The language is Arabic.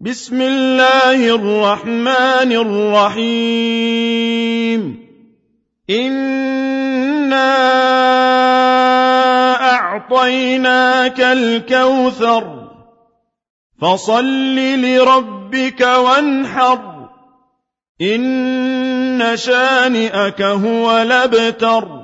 بسم الله الرحمن الرحيم إنا أعطيناك الكوثر فصل لربك وانحر إن شانئك هو الأبتر